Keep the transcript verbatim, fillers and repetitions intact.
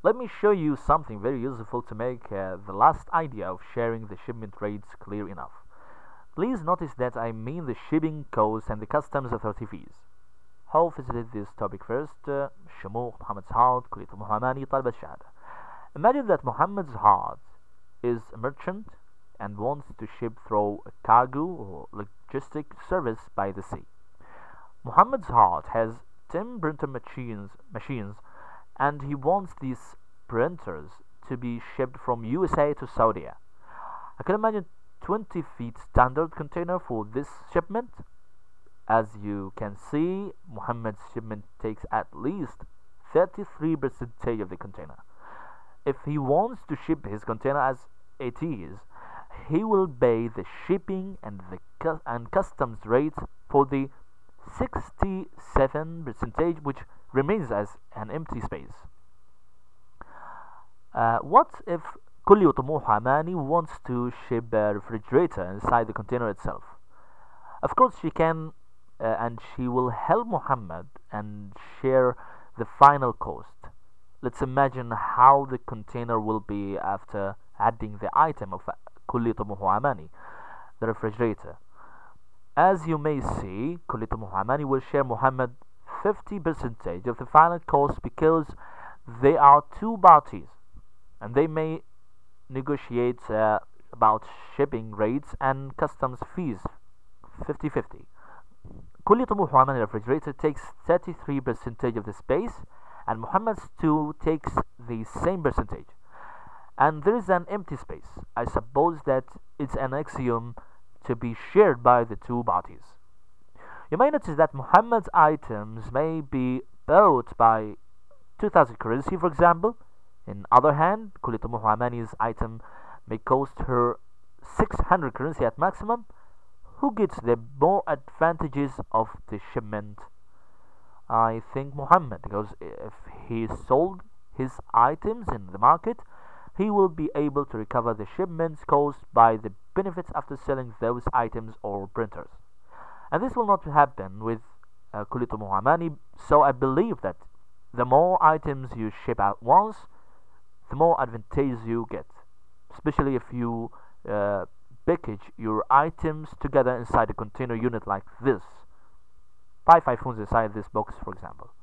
Let me show you something very useful to make uh, the last idea of sharing the shipment rates clear enough. Please notice that I mean the shipping costs and the customs authority fees. How visited this topic first? Uh, شموخ محمد سعود كلية المحاماة طالب الشهادة. Imagine that Muhammad Zahad is a merchant and wants to ship through a cargo or logistic service by the sea. Muhammad Zahad has ten printer machines, machines and he wants these printers to be shipped from U S A to Saudi. I can imagine twenty feet standard container for this shipment. As you can see, Muhammad's shipment takes at least thirty-three percent of the container. If he wants to ship his container as it is, he will pay the shipping and the cu- and customs rates for the sixty-seven percent which remains as an empty space. Uh, what if كل طموح أماني wants to ship a refrigerator inside the container itself? Of course she can, uh, and she will help Muhammad and share the final cost. Let's imagine how the container will be after adding the item of كل طموح أماني, the refrigerator. As you may see, كل طموح أماني will share Muhammad fifty percent of the final cost because they are two parties and they may negotiate uh, about shipping rates and customs fees fifty fifty. كل طموح أماني refrigerator takes thirty-three percent of the space and Muhammad's two takes the same percentage. And there is an empty space. I suppose that it's an axiom to be shared by the two parties. You may notice that Muhammad's items may be bought by two thousand currency, for example. In other hand, كل طموح أماني's item may cost her six hundred currency at maximum. Who gets the more advantages of the shipment? I think Muhammad, because if he sold his items in the market, he will be able to recover the shipments caused by the benefits after selling those items or printers. And this will not happen with uh, كل طموح أماني, so I believe that the more items you ship at once, the more advantage you get, especially if you uh, package your items together inside a container unit like this. Five iPhones inside this box, for example.